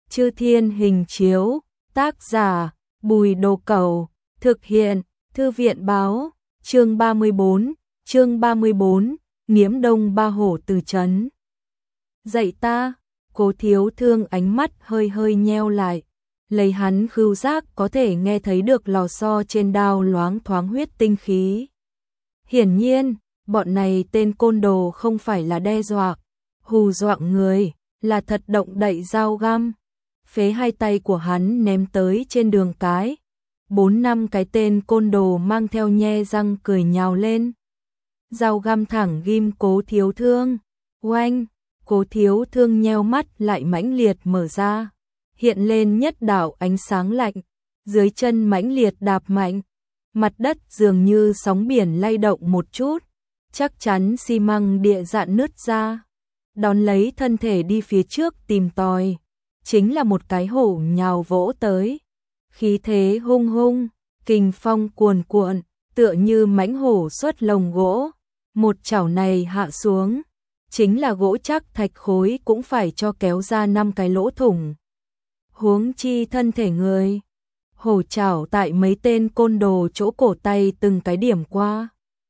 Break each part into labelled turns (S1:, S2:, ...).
S1: Chư Thiên Hình Chiếu, tác giả, Bùi Đồ Cẩu, thực hiện, Thư viện báo, chương 34, Nghiễm Đông Ba Hổ từ trấn. Dạy ta, Cố Thiếu Thương ánh mắt hơi hơi nheo lại, lấy hắn khứu giác có thể nghe thấy được lò xo trên đao loáng thoáng huyết tinh khí. Hiển nhiên, bọn này tên côn đồ không phải là đe dọa, hù dọa người, là thật động đậy dao găm. Phế hai tay của hắn ném tới trên đường cái. 4-5 cái tên côn đồ mang theo nhe răng cười nhào lên. Dao găm thẳng ghim Cố Thiếu Thương. Oanh, Cố Thiếu Thương nheo mắt lại mãnh liệt mở ra. Hiện lên nhất đạo ánh sáng lạnh. Dưới chân mãnh liệt đạp mạnh. Mặt đất dường như sóng biển lay động một chút. Chắc chắn xi măng địa dạn nứt ra. Đón lấy thân thể đi phía trước tìm tòi. Chính là một cái hổ nhào vỗ tới. Khí thế hung hung, kình phong cuồn cuộn, tựa như mãnh hổ xuất lồng gỗ. Một chảo này hạ xuống, chính là gỗ chắc thạch khối cũng phải cho kéo ra 5 cái lỗ thủng. Huống chi thân thể người. Hổ chảo tại mấy tên côn đồ chỗ cổ tay từng cái điểm qua.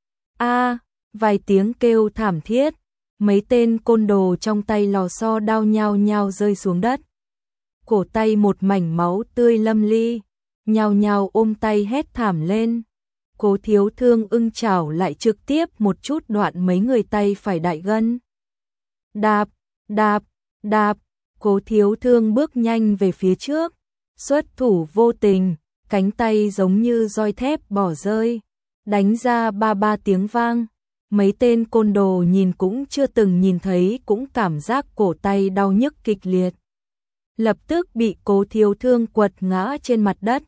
S1: Vài tiếng kêu thảm thiết, mấy tên côn đồ trong tay lò xo đao nhao nhao rơi xuống đất. Cổ tay một mảnh máu tươi lâm ly, nhao nhao ôm tay hét thảm lên. Cố Thiếu Thương ưng chảo lại trực tiếp một chút đoạn mấy người tay phải đại gân. Đạp, đạp, đạp, Cố Thiếu Thương bước nhanh về phía trước, xuất thủ vô tình, cánh tay giống như roi thép bỏ rơi, đánh ra ba tiếng vang. Mấy tên côn đồ nhìn cũng chưa từng nhìn thấy cũng cảm giác cổ tay đau nhức kịch liệt. Lập tức bị Cố Thiếu Thương quật ngã trên mặt đất.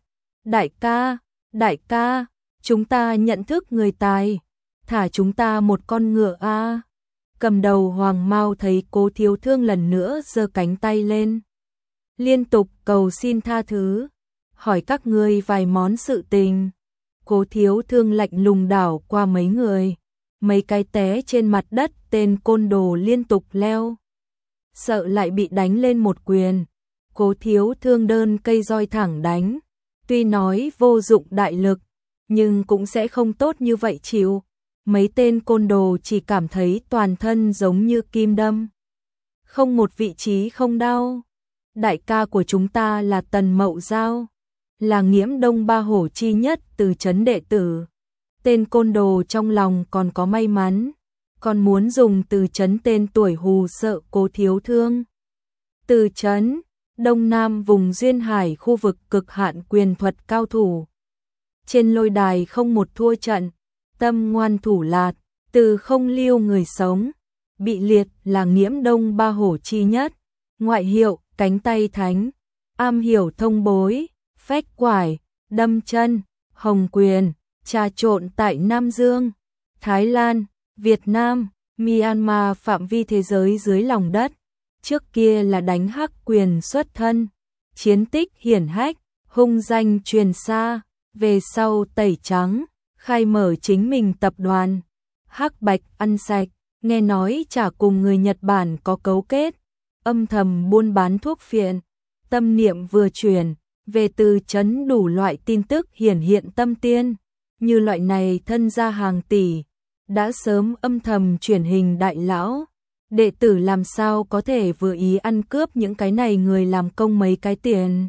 S1: Đại ca, chúng ta nhận thức người tài, thả chúng ta một con ngựa a. Cầm đầu Hoàng Mao thấy Cố Thiếu Thương lần nữa giơ cánh tay lên, liên tục cầu xin tha thứ, hỏi các ngươi vài món sự tình. Cố Thiếu Thương lạnh lùng đảo qua mấy người, mấy cái té trên mặt đất tên côn đồ liên tục leo. Sợ lại bị đánh lên một quyền. Cố Thiếu Thương đơn cây roi thẳng đánh, tuy nói vô dụng đại lực, nhưng cũng sẽ không tốt như vậy chịu. Mấy tên côn đồ chỉ cảm thấy toàn thân giống như kim đâm. Không một vị trí không đau. Đại ca của chúng ta là Tần Mậu Giao, là Nghiễm Đông Ba Hổ chi nhất từ trấn đệ tử. Tên côn đồ trong lòng còn có may mắn, còn muốn dùng từ trấn tên tuổi hù sợ Cố Thiếu Thương. Từ trấn Đông Nam vùng duyên hải khu vực cực hạn quyền thuật cao thủ. Trên lôi đài không một thua trận, tâm ngoan thủ lạt, từ không lưu người sống. Bị liệt là Nghiễm Đông Ba Hổ chi nhất, ngoại hiệu cánh tay thánh, am hiểu thông bối, phách quải, đâm chân, hồng quyền, trà trộn tại Nam Dương, Thái Lan, Việt Nam, Myanmar phạm vi thế giới dưới lòng đất. Trước kia là đánh hắc quyền xuất thân, chiến tích hiển hách, hung danh truyền xa, về sau tẩy trắng, khai mở chính mình tập đoàn, hắc bạch ăn sạch, nghe nói chả cùng người Nhật Bản có cấu kết, âm thầm buôn bán thuốc phiện, tâm niệm vừa chuyển, về từ trấn đủ loại tin tức hiển hiện tâm tiên, như loại này thân gia hàng tỷ, đã sớm âm thầm chuyển hình đại lão. Đệ tử làm sao có thể vừa ý ăn cướp những cái này người làm công mấy cái tiền.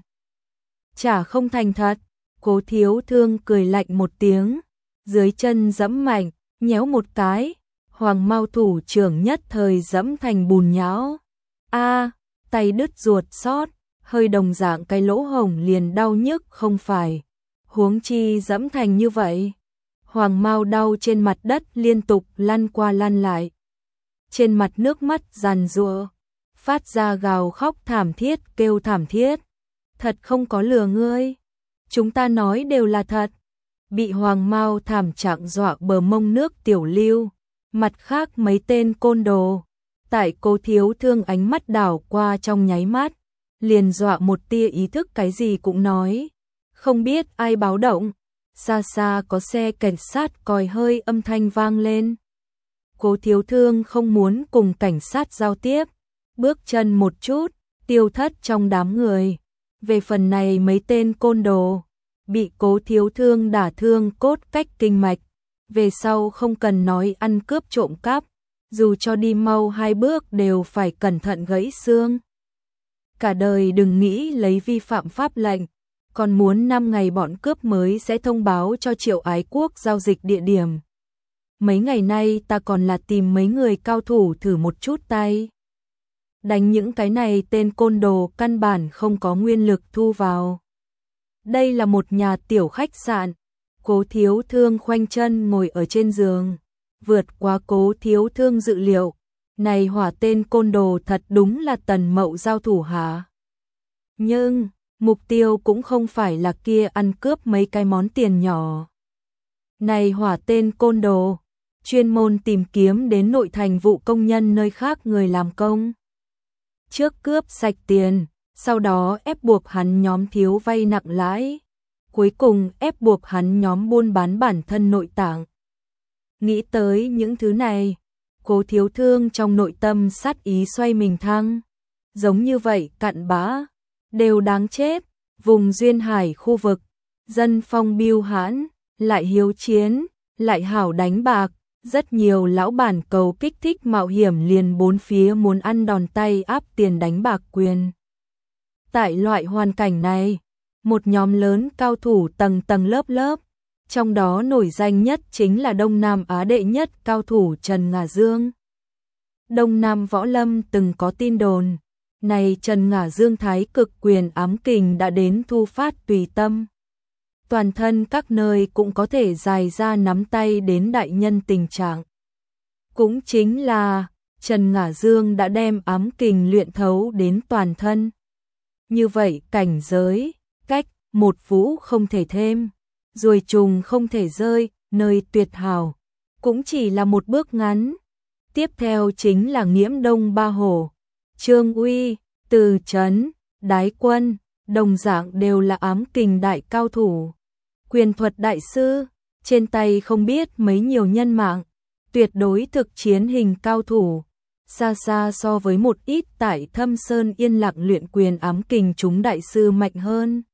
S1: Chả không thành thật. Cố Thiếu Thương cười lạnh một tiếng, dưới chân giẫm mạnh, nhéo một cái, Hoàng Mao thủ trưởng nhất thời giẫm thành bùn nhão. Tay đứt ruột xót, hơi đồng dạng cái lỗ hổng liền đau nhức không phải. Huống chi giẫm thành như vậy. Hoàng Mao đau trên mặt đất liên tục lăn qua lăn lại. Trên mặt nước mắt giàn giụa, phát ra gào khóc thảm thiết kêu thảm thiết. Thật không có lừa ngươi. Chúng ta nói đều là thật. Bị Hoàng Mao thảm trạng dọa bờ mông nước tiểu lưu. Mặt khác mấy tên côn đồ. Tại Cố Thiếu Thương ánh mắt đảo qua trong nháy mắt. Liền dọa một tia ý thức cái gì cũng nói. Không biết ai báo động. Xa xa có xe cảnh sát còi hơi âm thanh vang lên. Cố Thiếu Thương không muốn cùng cảnh sát giao tiếp, bước chân một chút, tiêu thất trong đám người. Về phần này mấy tên côn đồ, bị Cố Thiếu Thương đả thương cốt cách kinh mạch, về sau không cần nói ăn cướp trộm cắp, dù cho đi mau 2 bước đều phải cẩn thận gãy xương. Cả đời đừng nghĩ lấy vi phạm pháp lệnh, còn muốn 5 ngày bọn cướp mới sẽ thông báo cho Triệu Ái Quốc giao dịch địa điểm. Mấy ngày nay ta còn là tìm mấy người cao thủ thử một chút tay. Đánh những cái này tên côn đồ căn bản không có nguyên lực thu vào. Đây là một nhà tiểu khách sạn. Cố Thiếu Thương khoanh chân ngồi ở trên giường, vượt qua Cố Thiếu Thương dự liệu. Này hỏa tên côn đồ thật đúng là Tần Mậu giao thủ hả? Nhưng, mục tiêu cũng không phải là kia ăn cướp mấy cái món tiền nhỏ. Này hỏa tên côn đồ, chuyên môn tìm kiếm đến nội thành vụ công nhân nơi khác người làm công. Trước cướp sạch tiền, sau đó ép buộc hắn nhóm thiếu vay nặng lãi, cuối cùng ép buộc hắn nhóm buôn bán bản thân nội tạng. Nghĩ tới những thứ này, Cố Thiếu Thương trong nội tâm sát ý xoay mình thăng. Giống như vậy cặn bã, đều đáng chết. Vùng duyên hải khu vực, dân phong biêu hãn, lại hiếu chiến, lại hảo đánh bạc. Rất nhiều lão bản cầu kích thích mạo hiểm liền bốn phía muốn ăn đòn tay áp tiền đánh bạc quyền. Tại loại hoàn cảnh này, một nhóm lớn cao thủ tầng tầng lớp lớp, trong đó nổi danh nhất chính là Đông Nam Á đệ nhất cao thủ Trần Ngả Dương. Đông Nam Võ Lâm từng có tin đồn, này Trần Ngả Dương thái cực quyền ám kình đã đến thu phát tùy tâm. Toàn thân các nơi cũng có thể dài ra nắm tay đến đại nhân tình trạng. Cũng chính là Trần Ngả Dương đã đem ám kình luyện thấu đến toàn thân. Như vậy cảnh giới, cách, một vũ không thể thêm, ruồi trùng không thể rơi, nơi tuyệt hảo, cũng chỉ là một bước ngắn. Tiếp theo chính là Nghiễm Đông Ba Hổ, Trương Uy, Từ Chấn, Đái Quân, đồng dạng đều là ám kình đại cao thủ. Quyền thuật đại sư, trên tay không biết mấy nhiều nhân mạng, tuyệt đối thực chiến hình cao thủ, xa xa so với một ít tại Thâm Sơn yên lặng luyện quyền ám kình chúng đại sư mạnh hơn.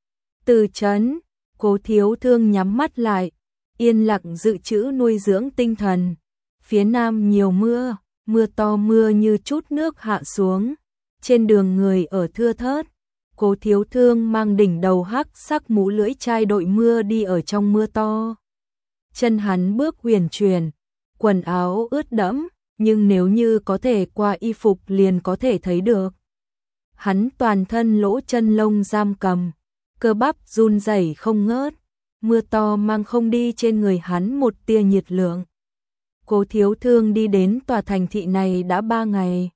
S1: Từ Chấn, Cố Thiếu Thương nhắm mắt lại, yên lặng dự trữ nuôi dưỡng tinh thần. Phía nam nhiều mưa, mưa to mưa như chút nước hạ xuống, trên đường người ở thưa thớt. Cố Thiếu Thương mang đỉnh đầu hắc sắc mũ lưỡi chai đội mưa đi ở trong mưa to. Chân hắn bước huyền chuyển, quần áo ướt đẫm, nhưng nếu như có thể qua y phục liền có thể thấy được. Hắn toàn thân lỗ chân lông giam cầm, cơ bắp run rẩy không ngớt, mưa to mang không đi trên người hắn một tia nhiệt lượng. Cố Thiếu Thương đi đến tòa thành thị này đã 3 ngày.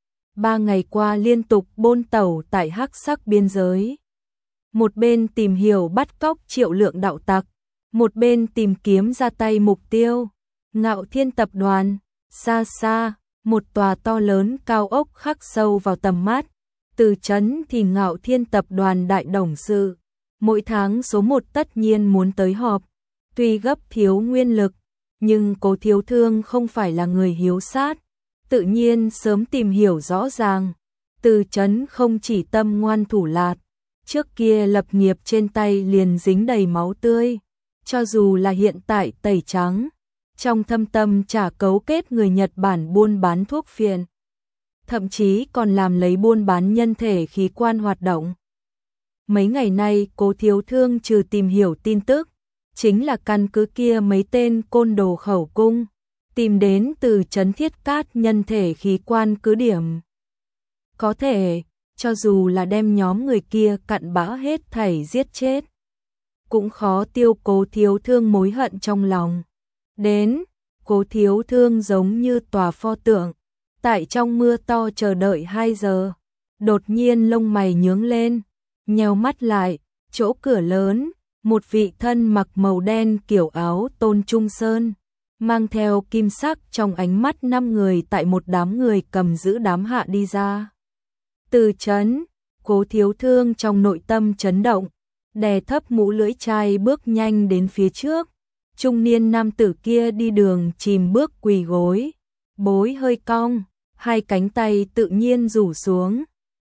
S1: 3 ngày qua liên tục bôn tẩu tại hắc sắc biên giới. Một bên tìm hiểu bắt cóc Triệu Lượng đạo tặc, một bên tìm kiếm ra tay mục tiêu. Ngạo Thiên tập đoàn, xa xa, một tòa to lớn cao ốc khắc sâu vào tầm mắt. Từ Chấn thì Ngạo Thiên tập đoàn đại董sự, mỗi tháng số 1 tất nhiên muốn tới họp. Tuy gấp thiếu nguyên lực, nhưng Cố Thiếu Thương không phải là người hiếu sát, tự nhiên sớm tìm hiểu rõ ràng. Từ Chấn không chỉ tâm ngoan thủ lạt, trước kia lập nghiệp trên tay liền dính đầy máu tươi, cho dù là hiện tại tẩy trắng, trong thâm tâm chả cấu kết người Nhật Bản buôn bán thuốc phiện, thậm chí còn làm lấy buôn bán nhân thể khí quan hoạt động. Mấy ngày nay Cố Thiếu Thương trừ tìm hiểu tin tức, chính là căn cứ kia mấy tên côn đồ khẩu cung, tìm đến Từ Chấn Thiết Cát nhân thể khí quan cứ điểm. Có thể, cho dù là đem nhóm người kia cặn bã hết thảy giết chết, cũng khó tiêu Cố Thiếu Thương mối hận trong lòng. Đến, Cố Thiếu Thương giống như tòa pho tượng, tại trong mưa to chờ đợi 2 giờ, đột nhiên lông mày nhướng lên, nheo mắt lại, chỗ cửa lớn, một vị thân mặc màu đen kiểu áo tôn trung sơn, mang theo kim sắc trong ánh mắt 5 người tại một đám người cầm giữ đám hạ đi ra. Từ Chấn, Cố Thiếu Thương trong nội tâm chấn động, đè thấp mũ lưỡi chai bước nhanh đến phía trước. Trung niên nam tử kia đi đường chìm bước quỳ gối, bối hơi cong, hai cánh tay tự nhiên rủ xuống,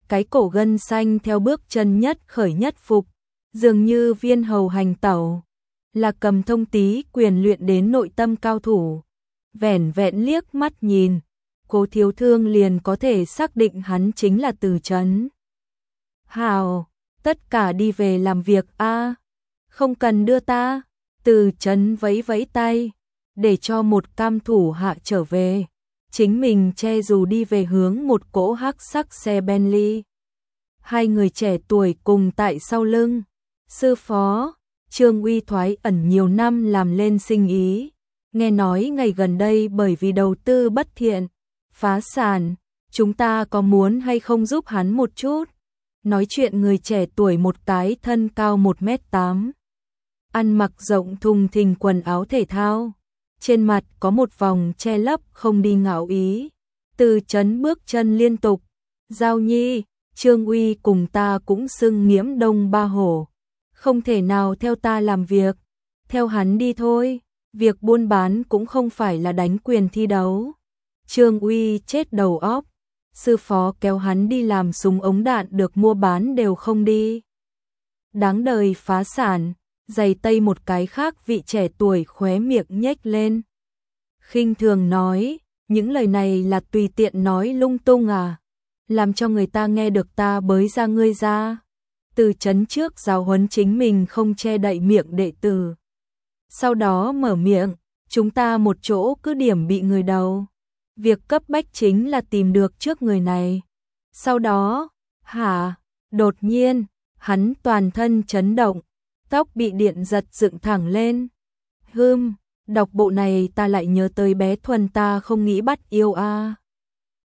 S1: cái cổ gân xanh theo bước chân nhất khởi nhất phục, dường như viên hầu hành tẩu, là cầm thông tí quyền luyện đến nội tâm cao thủ. Vẻn vẹn liếc mắt nhìn, Cố Thiếu Thương liền có thể xác định hắn chính là Từ Chấn. Hào, tất cả đi về làm việc a, không cần đưa ta. Từ Chấn vẫy vẫy tay, để cho một cam thủ hạ trở về. Chính mình che dù đi về hướng một cỗ hắc sắc xe Bentley. Hai người trẻ tuổi cùng tại sau lưng. Sư phó, Trương Uy thoái ẩn nhiều năm làm lên sinh ý. Nghe nói ngày gần đây bởi vì đầu tư bất thiện, phá sản, chúng ta có muốn hay không giúp hắn một chút? Nói chuyện người trẻ tuổi một cái thân cao 1m8. Ăn mặc rộng thùng thình quần áo thể thao. Trên mặt có một vòng che lấp không đi ngạo ý. Từ Chấn bước chân liên tục. Giao Nhi, Trương Uy cùng ta cũng xưng nghiễm Đông Ba Hổ. Không thể nào theo ta làm việc. Theo hắn đi thôi. Việc buôn bán cũng không phải là đánh quyền thi đấu. Trương Uy chết đầu óc. Sư phó kéo hắn đi làm súng ống đạn được mua bán đều không đi. Đáng đời phá sản. Giày tây một cái khác vị trẻ tuổi khóe miệng nhếch lên. Khinh thường nói, những lời này là tùy tiện nói lung tung à. Làm cho người ta nghe được ta bới ra ngươi ra. Từ Chấn trước giáo huấn chính mình không che đậy miệng đệ tử. Sau đó mở miệng, chúng ta một chỗ cứ điểm bị người đầu. Việc cấp bách chính là tìm được trước người này. Sau đó, đột nhiên, hắn toàn thân chấn động. Tóc bị điện giật dựng thẳng lên. Đọc bộ này ta lại nhớ tới bé Thuần ta không nghĩ bắt yêu a.